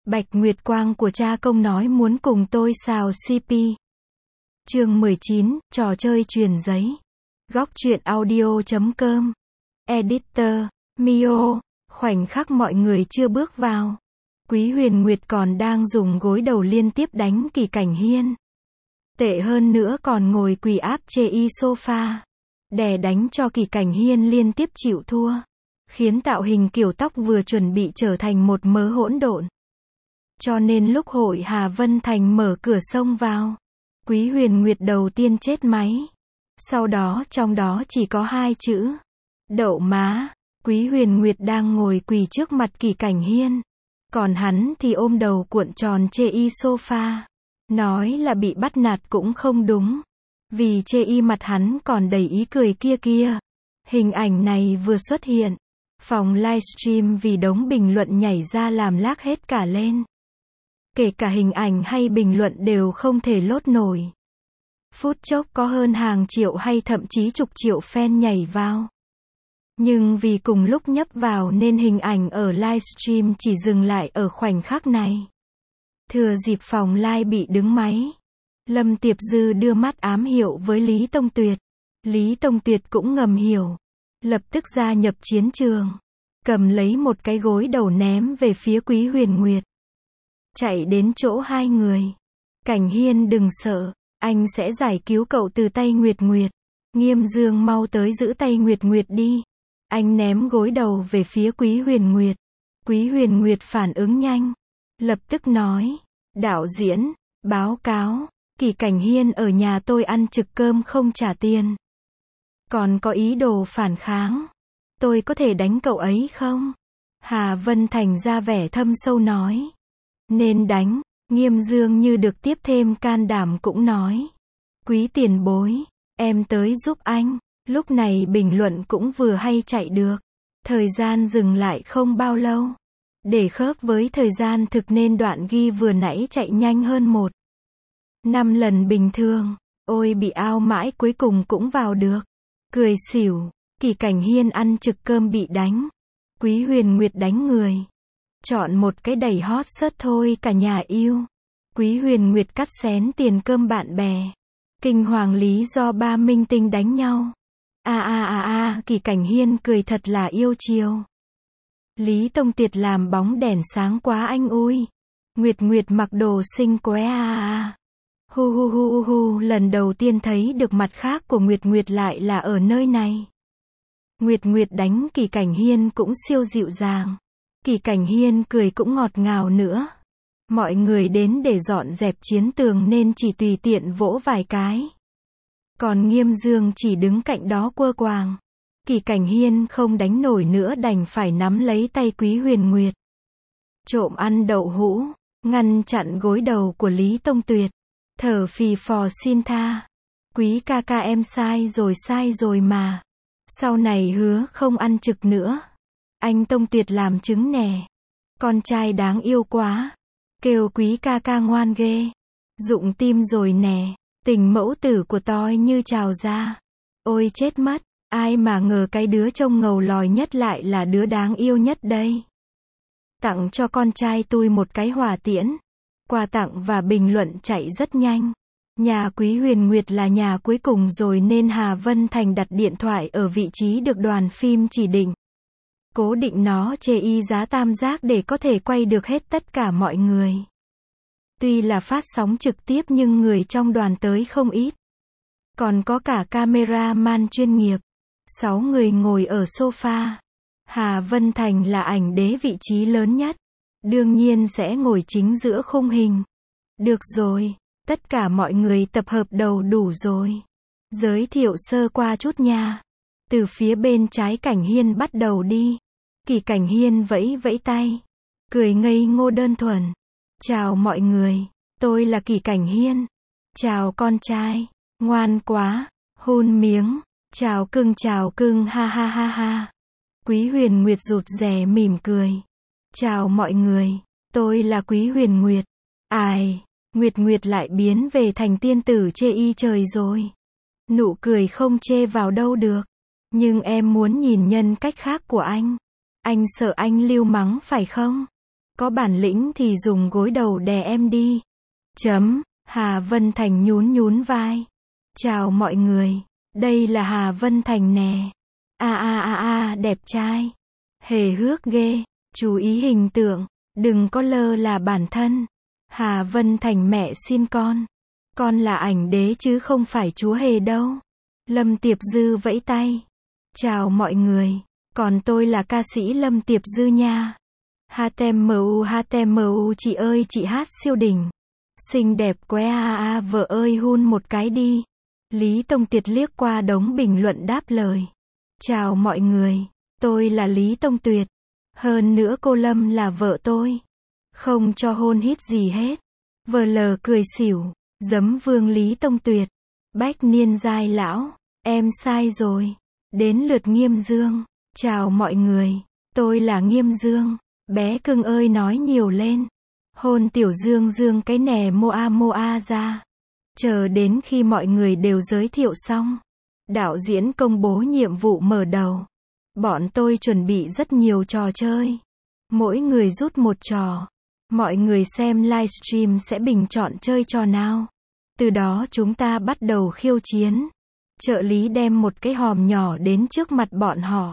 Bạch Nguyệt Quang của cha công nói muốn cùng tôi xào CP. Chương 19, trò chơi truyền giấy. Góc truyện audio.com. Editor, Mio. Khoảnh khắc mọi người chưa bước vào, Quý Huyền Nguyệt còn đang dùng gối đầu liên tiếp đánh Kỳ Cảnh Hiên. Tệ hơn nữa còn ngồi quỳ áp chê sofa, đè đánh cho Kỳ Cảnh Hiên liên tiếp chịu thua, khiến tạo hình kiểu tóc vừa chuẩn bị trở thành một mớ hỗn độn. Cho nên lúc hội Hà Vân Thành mở cửa xông vào, Quý Huyền Nguyệt đầu tiên chết máy. Sau đó trong đó chỉ có hai chữ: đậu má. Quý Huyền Nguyệt đang ngồi quỳ trước mặt Kỳ Cảnh Hiên, còn hắn thì ôm đầu cuộn tròn chê sofa. Nói là bị bắt nạt cũng không đúng, vì chê mặt hắn còn đầy ý cười kia. Hình ảnh này vừa xuất hiện, phòng livestream vì đống bình luận nhảy ra làm lác hết cả lên. Kể cả hình ảnh hay bình luận đều không thể lốt nổi. Phút chốc có hơn hàng triệu hay thậm chí chục triệu fan nhảy vào. Nhưng vì cùng lúc nhấp vào nên hình ảnh ở livestream chỉ dừng lại ở khoảnh khắc này. Thừa dịp phòng live bị đứng máy, Lâm Tiệp Dư đưa mắt ám hiệu với Lý Tông Tuyệt. Lý Tông Tuyệt cũng ngầm hiểu, lập tức gia nhập chiến trường, cầm lấy một cái gối đầu ném về phía Quý Huyền Nguyệt. Chạy đến chỗ hai người. Cảnh Hiên đừng sợ, anh sẽ giải cứu cậu từ tay Nguyệt Nguyệt. Nghiêm Dương mau tới giữ tay Nguyệt Nguyệt đi. Anh ném gối đầu về phía Quý Huyền Nguyệt. Quý Huyền Nguyệt phản ứng nhanh, lập tức nói: đạo diễn, báo cáo, Kỳ Cảnh Hiên ở nhà tôi ăn trực cơm không trả tiền, còn có ý đồ phản kháng. Tôi có thể đánh cậu ấy không? Hà Vân Thành ra vẻ thâm sâu nói: nên đánh. Nghiêm Dương như được tiếp thêm can đảm cũng nói: Quý tiền bối, em tới giúp anh. Lúc này bình luận cũng vừa hay chạy được. Thời gian dừng lại không bao lâu. Để khớp với thời gian thực nên đoạn ghi vừa nãy chạy nhanh hơn 1/5 lần bình thường. Ôi bị ao mãi cuối cùng cũng vào được. Cười xỉu. Kỳ Cảnh Hiên ăn trực cơm bị đánh. Quý Huyền Nguyệt đánh người. Chọn một cái đầy hot search thôi cả nhà yêu. Quý Huyền Nguyệt cắt xén tiền cơm bạn bè. Kinh hoàng lý do ba minh tinh đánh nhau. Kỳ Cảnh Hiên cười thật là yêu chiều. Lý Tông Tuyệt làm bóng đèn sáng quá anh ui. Nguyệt Nguyệt mặc đồ xinh quá hu. Lần đầu tiên thấy được mặt khác của Nguyệt Nguyệt lại là ở nơi này. Nguyệt Nguyệt đánh Kỳ Cảnh Hiên cũng siêu dịu dàng. Kỳ Cảnh Hiên cười cũng ngọt ngào nữa. Mọi người đến để dọn dẹp chiến tường nên chỉ tùy tiện vỗ vài cái. Còn Nghiêm Dương chỉ đứng cạnh đó quơ quàng. Kỳ Cảnh Hiên không đánh nổi nữa đành phải nắm lấy tay Quý Huyền Nguyệt. Trộm ăn đậu hũ, ngăn chặn gối đầu của Lý Tông Tuyệt. Thở phì phò xin tha. Quý ca ca em sai rồi mà. Sau này hứa không ăn trực nữa. Anh Tông Tuyệt làm chứng nè. Con trai đáng yêu quá. Kêu Quý ca ca ngoan ghê. Rụng tim rồi nè. Tình mẫu tử của tôi như trào ra. Ôi chết mất. Ai mà ngờ cái đứa trông ngầu lòi nhất lại là đứa đáng yêu nhất đây. Tặng cho con trai tôi một cái hỏa tiễn. Quà tặng và bình luận chạy rất nhanh. Nhà Quý Huyền Nguyệt là nhà cuối cùng rồi nên Hà Vân Thành đặt điện thoại ở vị trí được đoàn phim chỉ định. Cố định nó chê giá tam giác để có thể quay được hết tất cả mọi người. Tuy là phát sóng trực tiếp nhưng người trong đoàn tới không ít. Còn có cả cameraman chuyên nghiệp. 6 người ngồi ở sofa. Hà Vân Thành là ảnh đế vị trí lớn nhất. Đương nhiên sẽ ngồi chính giữa khung hình. Được rồi, tất cả mọi người tập hợp đầu đủ rồi. Giới thiệu sơ qua chút nha. Từ phía bên trái Cảnh Hiên bắt đầu đi. Kỳ Cảnh Hiên vẫy vẫy tay. Cười ngây ngô đơn thuần. Chào mọi người, tôi là Kỳ Cảnh Hiên. Chào con trai, ngoan quá, hôn miếng. Chào cưng ha. Quý Huyền Nguyệt rụt rè mỉm cười. Chào mọi người, tôi là Quý Huyền Nguyệt. Ai, Nguyệt lại biến về thành tiên tử chê trời rồi. Nụ cười không chê vào đâu được. Nhưng em muốn nhìn nhân cách khác của anh. Anh sợ anh lưu mắng phải không? Có bản lĩnh thì dùng gối đầu đè em đi. Hà Vân Thành nhún nhún vai. Chào mọi người. Đây là Hà Vân Thành nè. Đẹp trai. Hề hước ghê. Chú ý hình tượng. Đừng có lơ là bản thân. Hà Vân Thành mẹ xin con. Con là ảnh đế chứ không phải chúa hề đâu. Lâm Tiệp Dư vẫy tay. Chào mọi người. Còn tôi là ca sĩ Lâm Tiệp Dư nha. HTMU chị ơi chị hát siêu đỉnh. Xinh đẹp quá vợ ơi hun một cái đi. Lý Tông Tuyệt liếc qua đống bình luận đáp lời. Chào mọi người. Tôi là Lý Tông Tuyệt. Hơn nữa cô Lâm là vợ tôi. Không cho hôn hít gì hết. VL cười xỉu. Giấm vương Lý Tông Tuyệt. Bách niên giai lão. Em sai rồi. Đến lượt Nghiêm Dương. Chào mọi người. Tôi là Nghiêm Dương. Bé cưng ơi nói nhiều lên. Hôn tiểu Dương Dương cái nè moa ra. Chờ đến khi mọi người đều giới thiệu xong. Đạo diễn công bố nhiệm vụ mở đầu. Bọn tôi chuẩn bị rất nhiều trò chơi. Mỗi người rút một trò. Mọi người xem livestream sẽ bình chọn chơi trò nào. Từ đó chúng ta bắt đầu khiêu chiến. Trợ lý đem một cái hòm nhỏ đến trước mặt bọn họ.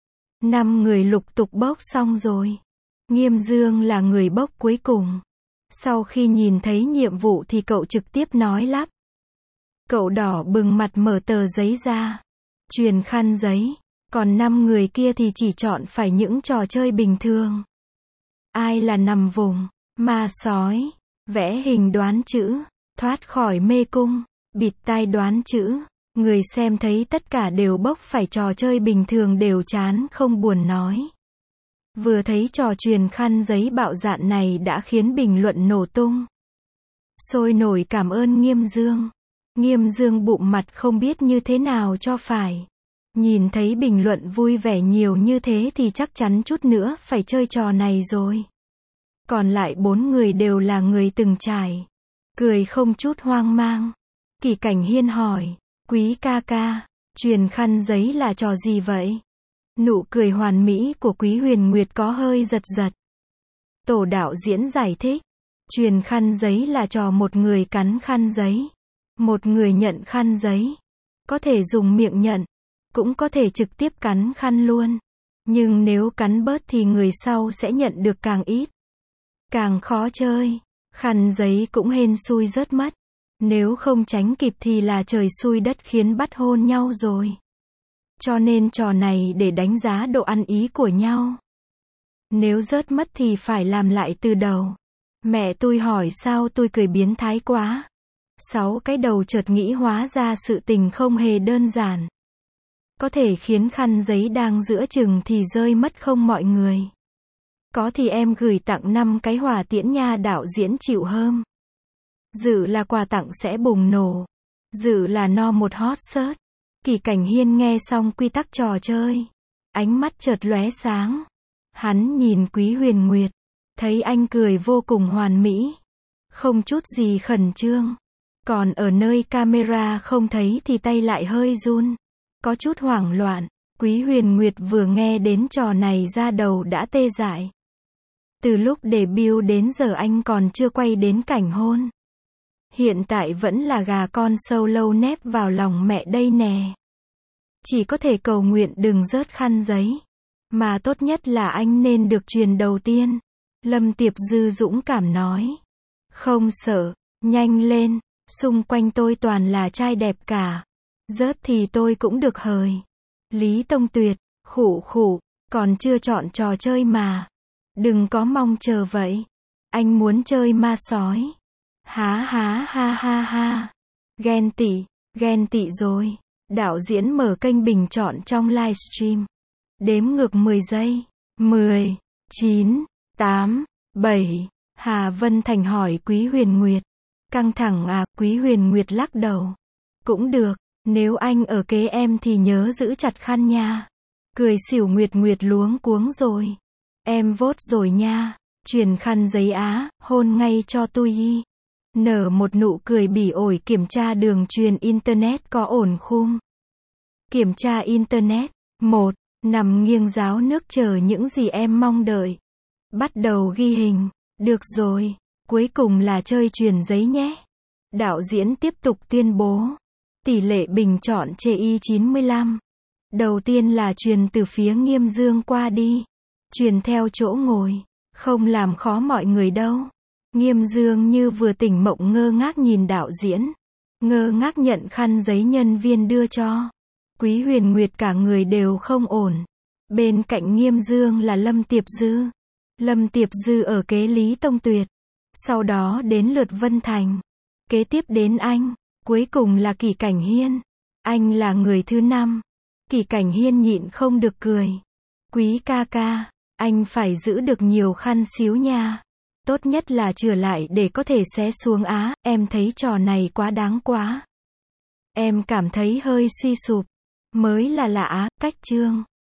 5 người lục tục bốc xong rồi. Nghiêm Dương là người bốc cuối cùng. Sau khi nhìn thấy nhiệm vụ thì cậu trực tiếp nói lắp. Cậu đỏ bừng mặt mở tờ giấy ra. Truyền khăn giấy. Còn 5 người kia thì chỉ chọn phải những trò chơi bình thường. Ai là nằm vùng, ma sói, vẽ hình đoán chữ, thoát khỏi mê cung, bịt tai đoán chữ. Người xem thấy tất cả đều bốc phải trò chơi bình thường đều chán không buồn nói. Vừa thấy trò truyền khăn giấy bạo dạn này đã khiến bình luận nổ tung. Sôi nổi cảm ơn Nghiêm Dương. Nghiêm Dương bụng mặt không biết như thế nào cho phải. Nhìn thấy bình luận vui vẻ nhiều như thế thì chắc chắn chút nữa phải chơi trò này rồi. Còn lại 4 người đều là người từng trải. Cười không chút hoang mang. Kỳ Cảnh Hiên hỏi. Quý ca ca, truyền khăn giấy là trò gì vậy? Nụ cười hoàn mỹ của Quý Huyền Nguyệt có hơi giật giật. Tổ đạo diễn giải thích. Truyền khăn giấy là trò một người cắn khăn giấy. Một người nhận khăn giấy. Có thể dùng miệng nhận. Cũng có thể trực tiếp cắn khăn luôn. Nhưng nếu cắn bớt thì người sau sẽ nhận được càng ít. Càng khó chơi. Khăn giấy cũng hên xui rớt mất. Nếu không tránh kịp thì là trời xui đất khiến bắt hôn nhau rồi. Cho nên trò này để đánh giá độ ăn ý của nhau. Nếu rớt mất thì phải làm lại từ đầu. Mẹ tôi hỏi sao tôi cười biến thái quá. 6 cái đầu chợt nghĩ hóa ra sự tình không hề đơn giản. Có thể khiến khăn giấy đang giữa chừng thì rơi mất không mọi người. Có thì em gửi tặng 5 cái hỏa tiễn nha đạo diễn chịu hơm. Dự là quà tặng sẽ bùng nổ. Dự là no một hot search. Kỳ Cảnh Hiên nghe xong quy tắc trò chơi. Ánh mắt chợt lóe sáng. Hắn nhìn Quý Huyền Nguyệt. Thấy anh cười vô cùng hoàn mỹ. Không chút gì khẩn trương. Còn ở nơi camera không thấy thì tay lại hơi run. Có chút hoảng loạn. Quý Huyền Nguyệt vừa nghe đến trò này ra đầu đã tê dại. Từ lúc debut đến giờ anh còn chưa quay đến cảnh hôn. Hiện tại vẫn là gà con sâu lâu nép vào lòng mẹ đây nè. Chỉ có thể cầu nguyện đừng rớt khăn giấy. Mà tốt nhất là anh nên được truyền đầu tiên. Lâm Tiệp Dư dũng cảm nói. Không sợ, nhanh lên, xung quanh tôi toàn là trai đẹp cả. Rớt thì tôi cũng được hời. Lý Tông Tuyệt, khụ khụ, còn chưa chọn trò chơi mà. Đừng có mong chờ vậy. Anh muốn chơi ma sói. Ha. Ghen tị rồi. Đạo diễn mở kênh bình chọn trong livestream. Đếm ngược 10 giây. 10, 9, 8, 7. Hà Vân Thành hỏi Quý Huyền Nguyệt. Căng thẳng à? Quý Huyền Nguyệt lắc đầu. Cũng được, nếu anh ở kế em thì nhớ giữ chặt khăn nha. Cười xỉu Nguyệt luống cuống rồi. Em vote rồi nha. Truyền khăn giấy á, hôn ngay cho tôi. Nở một nụ cười bỉ ổi kiểm tra đường truyền internet có ổn không? Kiểm tra internet. 1. Nằm nghiêng ráo nước chờ những gì em mong đợi. Bắt đầu ghi hình. Được rồi, cuối cùng là chơi chuyền giấy nhé. Đạo diễn tiếp tục tuyên bố. Tỷ lệ bình chọn chê 95. Đầu tiên là chuyền từ phía Nghiêm Dương qua đi. Chuyền theo chỗ ngồi. Không làm khó mọi người đâu. Nghiêm Dương như vừa tỉnh mộng ngơ ngác nhìn đạo diễn. Ngơ ngác nhận khăn giấy nhân viên đưa cho. Quý Huyền Nguyệt cả người đều không ổn. Bên cạnh Nghiêm Dương là Lâm Tiệp Dư. Lâm Tiệp Dư ở kế Lý Tông Tuyệt. Sau đó đến lượt Vân Thành. Kế tiếp đến anh. Cuối cùng là Kỷ Cảnh Hiên. Anh là người thứ 5. Kỷ Cảnh Hiên nhịn không được cười. Quý ca ca, anh phải giữ được nhiều khăn xíu nha. Tốt nhất là chừa lại để có thể xé xuống á, em thấy trò này quá đáng quá. Em cảm thấy hơi suy sụp. Mới là lạ á, cách chương.